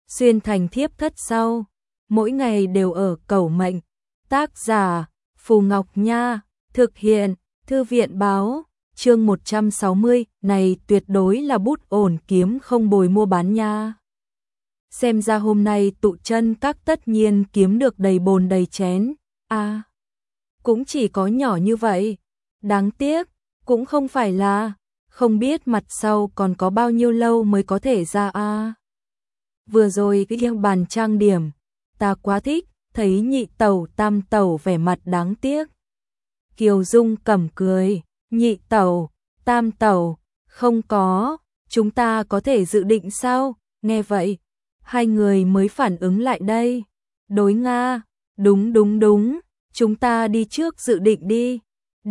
xuyên thành thiếp thất sau, mỗi ngày đều ở cẩu mệnh. Tác giả Phù Ngọc Nha, thực hiện Thư viện báo. Chương 160, này tuyệt đối là bút ổn kiếm không bồi mua bán nha. Xem ra hôm nay tụ chân các tất nhiên kiếm được đầy bồn đầy chén. Cũng chỉ có nhỏ như vậy. Đáng tiếc, cũng không phải là, không biết mặt sau còn có bao nhiêu lâu mới có thể ra Vừa rồi cái bàn trang điểm, ta quá thích, thấy nhị tẩu tam tẩu vẻ mặt đáng tiếc. Kiều Dung Cẩm cười, nhị tẩu, tam tẩu, không có, chúng ta có thể dự định sao? Nghe vậy, hai người mới phản ứng lại đây. Đối Nga, đúng, chúng ta đi trước dự định đi.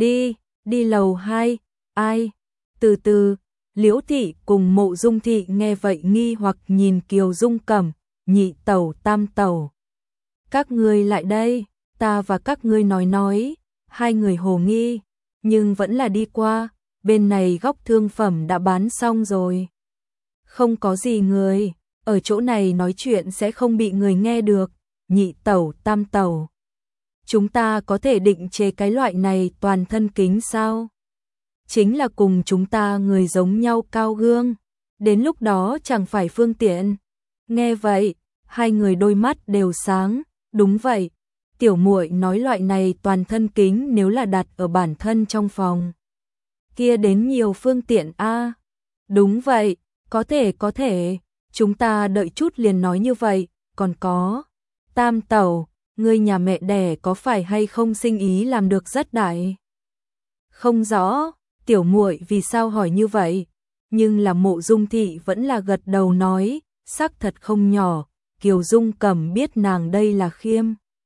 Đi lầu 2, ai? Từ từ, Liễu Thị cùng Mộ Dung Thị nghe vậy nghi hoặc nhìn Kiều Dung Cẩm, nhị tẩu tam tẩu. Các ngươi lại đây, ta và các ngươi nói, hai người hồ nghi, nhưng vẫn là đi qua, bên này góc thương phẩm đã bán xong rồi. Không có gì người, ở chỗ này nói chuyện sẽ không bị người nghe được, nhị tẩu tam tẩu. Chúng ta có thể định chế cái loại này toàn thân kính sao? Chính là cùng chúng ta người giống nhau cao gương, đến lúc đó chẳng phải phương tiện. Nghe vậy, hai người đôi mắt đều sáng, đúng vậy. Tiểu muội nói loại này toàn thân kính nếu là đặt ở bản thân trong phòng, kia đến nhiều phương tiện Đúng vậy, có thể, chúng ta đợi chút liền nói như vậy, còn có. Tam tẩu, ngươi nhà mẹ đẻ có phải hay không sinh ý làm được rất đại? Không rõ, tiểu muội vì sao hỏi như vậy, nhưng là Mộ Dung Thị vẫn là gật đầu nói, sắc thật không nhỏ, Kiều Dung Cẩm biết nàng đây là khiêm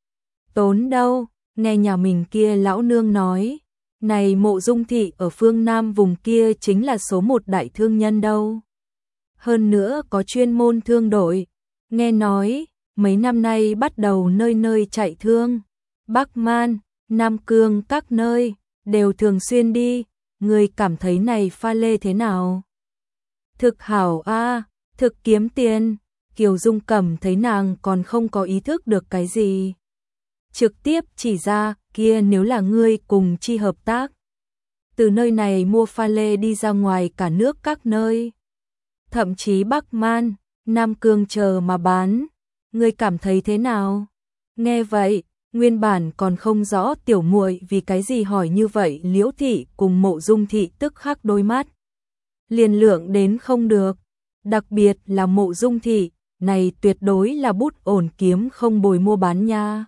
tốn đâu, nghe nhà mình kia lão nương nói, này Mộ Dung Thị ở phương Nam vùng kia chính là số một đại thương nhân đâu. Hơn nữa có chuyên môn thương đội, nghe nói, mấy năm nay bắt đầu nơi nơi chạy thương, Bắc Man, Nam Cương các nơi, đều thường xuyên đi, người cảm thấy này pha lê thế nào? Thực hảo thực kiếm tiền, Kiều Dung Cẩm thấy nàng còn không có ý thức được cái gì. Trực tiếp chỉ ra, kia nếu là ngươi cùng chi hợp tác. Từ nơi này mua pha lê đi ra ngoài cả nước các nơi. Thậm chí Bắc Man, Nam Cương chờ mà bán. Ngươi cảm thấy thế nào? Nghe vậy, nguyên bản còn không rõ tiểu muội vì cái gì hỏi như vậy, Liễu Thị cùng Mộ Dung Thị tức khắc đôi mắt liền lượng đến không được. Đặc biệt là Mộ Dung Thị, này tuyệt đối là bút ổn kiếm không bồi mua bán nha.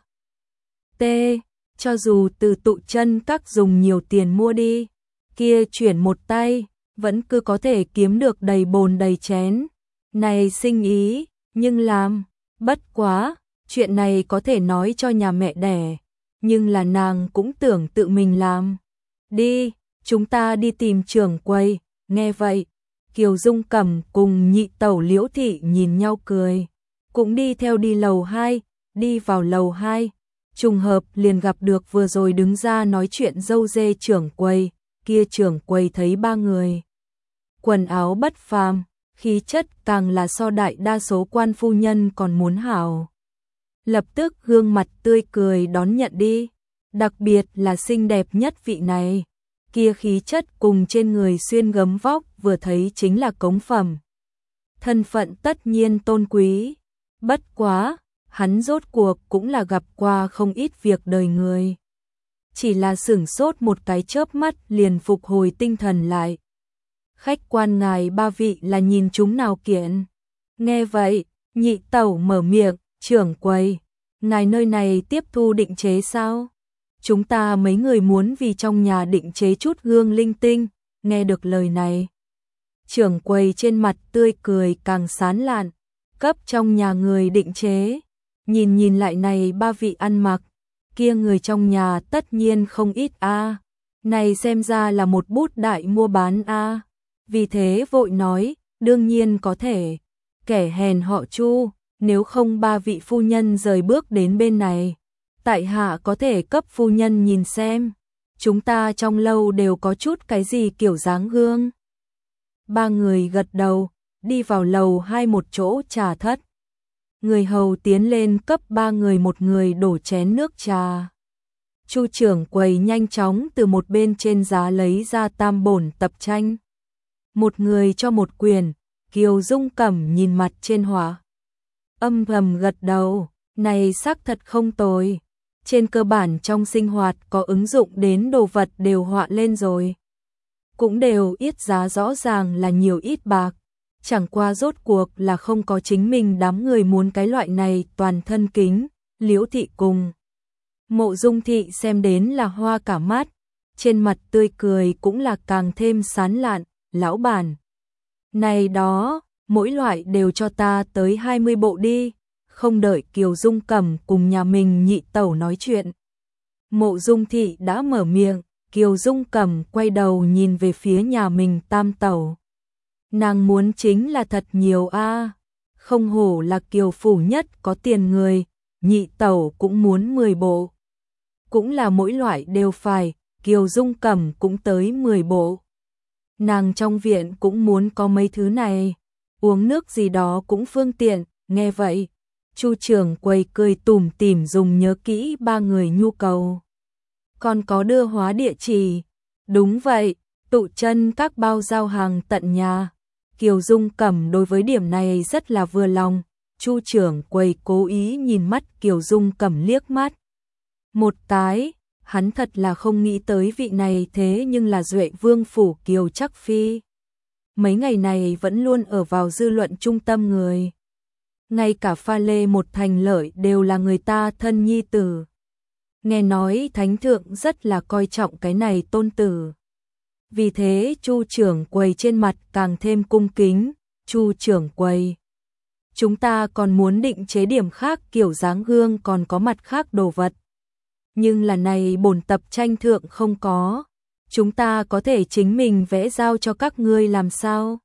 Cho dù từ tụ chân các dùng nhiều tiền mua đi, kia chuyển một tay, vẫn cứ có thể kiếm được đầy bồn đầy chén. Này sinh ý, nhưng làm, bất quá, chuyện này có thể nói cho nhà mẹ đẻ, nhưng là nàng cũng tưởng tự mình làm. Đi, chúng ta đi tìm trưởng quầy, nghe vậy. Kiều Dung Cẩm cùng nhị tẩu Liễu Thị nhìn nhau cười, cũng đi theo đi lầu 2, đi vào lầu 2. Trùng hợp liền gặp được vừa rồi đứng ra nói chuyện dâu dê trưởng quầy, kia trưởng quầy thấy ba người. Quần áo bất phàm, khí chất càng là so đại đa số quan phu nhân còn muốn hảo. Lập tức gương mặt tươi cười đón nhận đi, đặc biệt là xinh đẹp nhất vị này. Kia khí chất cùng trên người xuyên gấm vóc vừa thấy chính là cống phẩm. Thân phận tất nhiên tôn quý, bất quá. Hắn rốt cuộc cũng là gặp qua không ít việc đời người. Chỉ là sửng sốt một cái chớp mắt liền phục hồi tinh thần lại. Khách quan ngài ba vị là nhìn chúng nào kiện? Nghe vậy, nhị tẩu mở miệng, trưởng quầy, ngài nơi này tiếp thu định chế sao? Chúng ta mấy người muốn vì trong nhà định chế chút gương linh tinh, nghe được lời này. Trưởng quầy trên mặt tươi cười càng sán lạn, cấp trong nhà người định chế. Nhìn lại này ba vị ăn mặc, kia người trong nhà tất nhiên không ít này xem ra là một bút đại mua bán Vì thế vội nói, đương nhiên có thể, kẻ hèn họ Chu, nếu không ba vị phu nhân rời bước đến bên này, tại hạ có thể cấp phu nhân nhìn xem, chúng ta trong lâu đều có chút cái gì kiểu dáng gương. Ba người gật đầu, đi vào lầu 2 một chỗ trà thất. Người hầu tiến lên cấp ba người một người đổ chén nước trà. Chu trưởng quầy nhanh chóng từ một bên trên giá lấy ra tam bổn tập tranh. Một người cho một quyển, Kiều Dung Cẩm nhìn mặt trên họa. Âm thầm gật đầu, này xác thật không tồi. Trên cơ bản trong sinh hoạt có ứng dụng đến đồ vật đều họa lên rồi. Cũng đều ít giá rõ ràng là nhiều ít bạc. Chẳng qua rốt cuộc là không có chính mình đám người muốn cái loại này toàn thân kính. Liễu Thị cùng Mộ Dung Thị xem đến là hoa cả mắt. Trên mặt tươi cười cũng là càng thêm sán lạn. Lão bản, này đó, mỗi loại đều cho ta tới 20 bộ đi. Không đợi Kiều Dung Cẩm cùng nhà mình nhị tẩu nói chuyện. Mộ Dung Thị đã mở miệng, Kiều Dung Cẩm quay đầu nhìn về phía nhà mình tam tẩu. Nàng muốn chính là thật nhiều a, không hổ là Kiều phủ nhất có tiền người, nhị tẩu cũng muốn 10 bộ. Cũng là mỗi loại đều phải, Kiều Dung Cẩm cũng tới 10 bộ. Nàng trong viện cũng muốn có mấy thứ này, uống nước gì đó cũng phương tiện, nghe vậy. Chu trưởng quầy cười tủm tỉm dùng nhớ kỹ ba người nhu cầu. Còn có đưa hóa địa chỉ. Đúng vậy, tụ chân các bao giao hàng tận nhà. Kiều Dung Cẩm đối với điểm này rất là vừa lòng. Chu trưởng quầy cố ý nhìn mắt Kiều Dung Cẩm liếc mắt. Một cái, hắn thật là không nghĩ tới vị này thế nhưng là Duệ Vương phủ Kiều Trắc Phi. Mấy ngày này vẫn luôn ở vào dư luận trung tâm người. Ngay cả pha lê một thành lợi đều là người ta thân nhi tử. Nghe nói thánh thượng rất là coi trọng cái này tôn tử. Vì thế Chu trưởng quầy trên mặt càng thêm cung kính. Chu trưởng quầy, chúng ta còn muốn định chế điểm khác kiểu dáng gương còn có mặt khác đồ vật. Nhưng là này bổn tập tranh thượng không có. Chúng ta có thể chính mình vẽ giao cho các ngươi làm sao?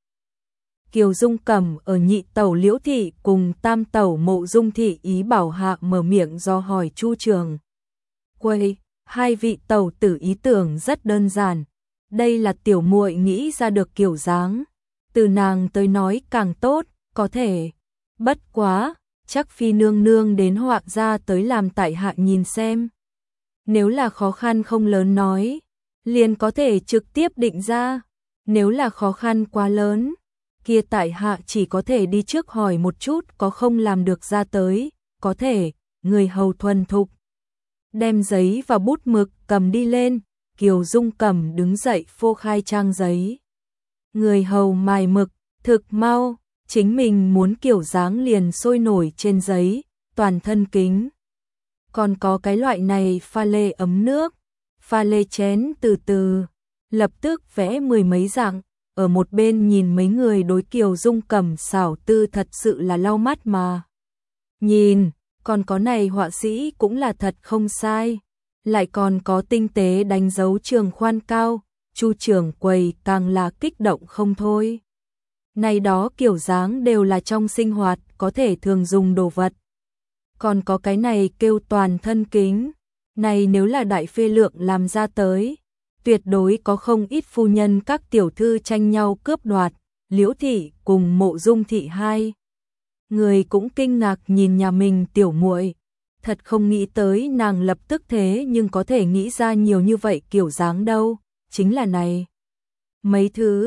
Kiều Dung Cẩm ở nhị tẩu Liễu Thị cùng tam tẩu Mộ Dung Thị ý bảo hạ mở miệng do hỏi Chu trưởng quầy. Hai vị tẩu tử ý tưởng rất đơn giản. Đây là tiểu muội nghĩ ra được kiểu dáng. Từ nàng tới nói càng tốt, có thể. Bất quá, chắc Phi nương nương đến họa ra tới làm tại hạ nhìn xem. Nếu là khó khăn không lớn nói, liền có thể trực tiếp định ra. Nếu là khó khăn quá lớn, kia tại hạ chỉ có thể đi trước hỏi một chút có không làm được ra tới, có thể, người hầu thuần thục. Đem giấy và bút mực cầm đi lên, Kiều Dung Cẩm đứng dậy phô khai trang giấy. Người hầu mài mực, thực mau, chính mình muốn kiểu dáng liền sôi nổi trên giấy, toàn thân kính. Còn có cái loại này pha lê ấm nước, pha lê chén từ từ, lập tức vẽ mười mấy dạng. Ở một bên nhìn mấy người đối Kiều Dung Cẩm xảo tư thật sự là lau mắt mà. Nhìn, còn có này họa sĩ cũng là thật không sai. Lại còn có tinh tế đánh dấu trường khoan cao, Chu trưởng quầy càng là kích động không thôi. Này đó kiểu dáng đều là trong sinh hoạt có thể thường dùng đồ vật. Còn có cái này kêu toàn thân kính. Này nếu là đại phê lượng làm ra tới, tuyệt đối có không ít phu nhân các tiểu thư tranh nhau cướp đoạt. Liễu Thị cùng Mộ Dung Thị hai người cũng kinh ngạc nhìn nhà mình tiểu muội, thật không nghĩ tới nàng lập tức thế nhưng có thể nghĩ ra nhiều như vậy kiểu dáng đâu, chính là này. Mấy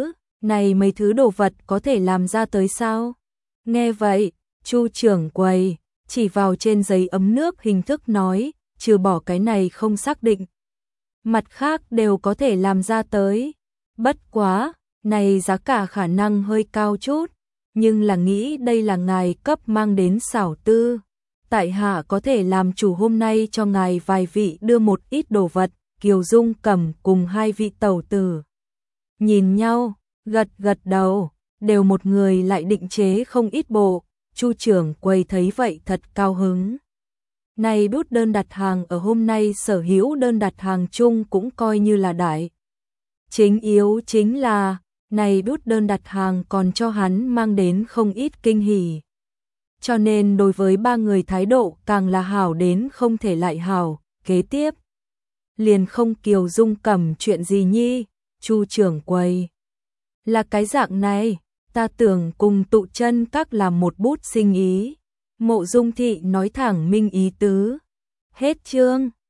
thứ đồ vật có thể làm ra tới sao? Nghe vậy, Chu trưởng quầy chỉ vào trên giấy ấm nước hình thức nói, trừ bỏ cái này không xác định. Mặt khác đều có thể làm ra tới. Bất quá, này giá cả khả năng hơi cao chút, nhưng là nghĩ đây là ngài cấp mang đến xảo tư. Tại hạ có thể làm chủ hôm nay cho ngài vài vị đưa một ít đồ vật. Kiều Dung Cẩm cùng hai vị tẩu tử nhìn nhau, gật gật đầu, đều một người lại định chế không ít bộ. Chu trưởng quầy thấy vậy thật cao hứng. Này bút đơn đặt hàng ở hôm nay sở hữu đơn đặt hàng chung cũng coi như là đại. Chính yếu chính là, này bút đơn đặt hàng còn cho hắn mang đến không ít kinh hỉ. Cho nên đối với ba người thái độ càng là hảo đến không thể lại hảo. Kế tiếp, liền không Kiều Dung Cẩm chuyện gì nhi, Chu trưởng quầy. Là cái dạng này, ta tưởng cùng tụ chân các làm một bút sinh ý. Mộ Dung Thị nói thẳng minh ý tứ. Hết chương.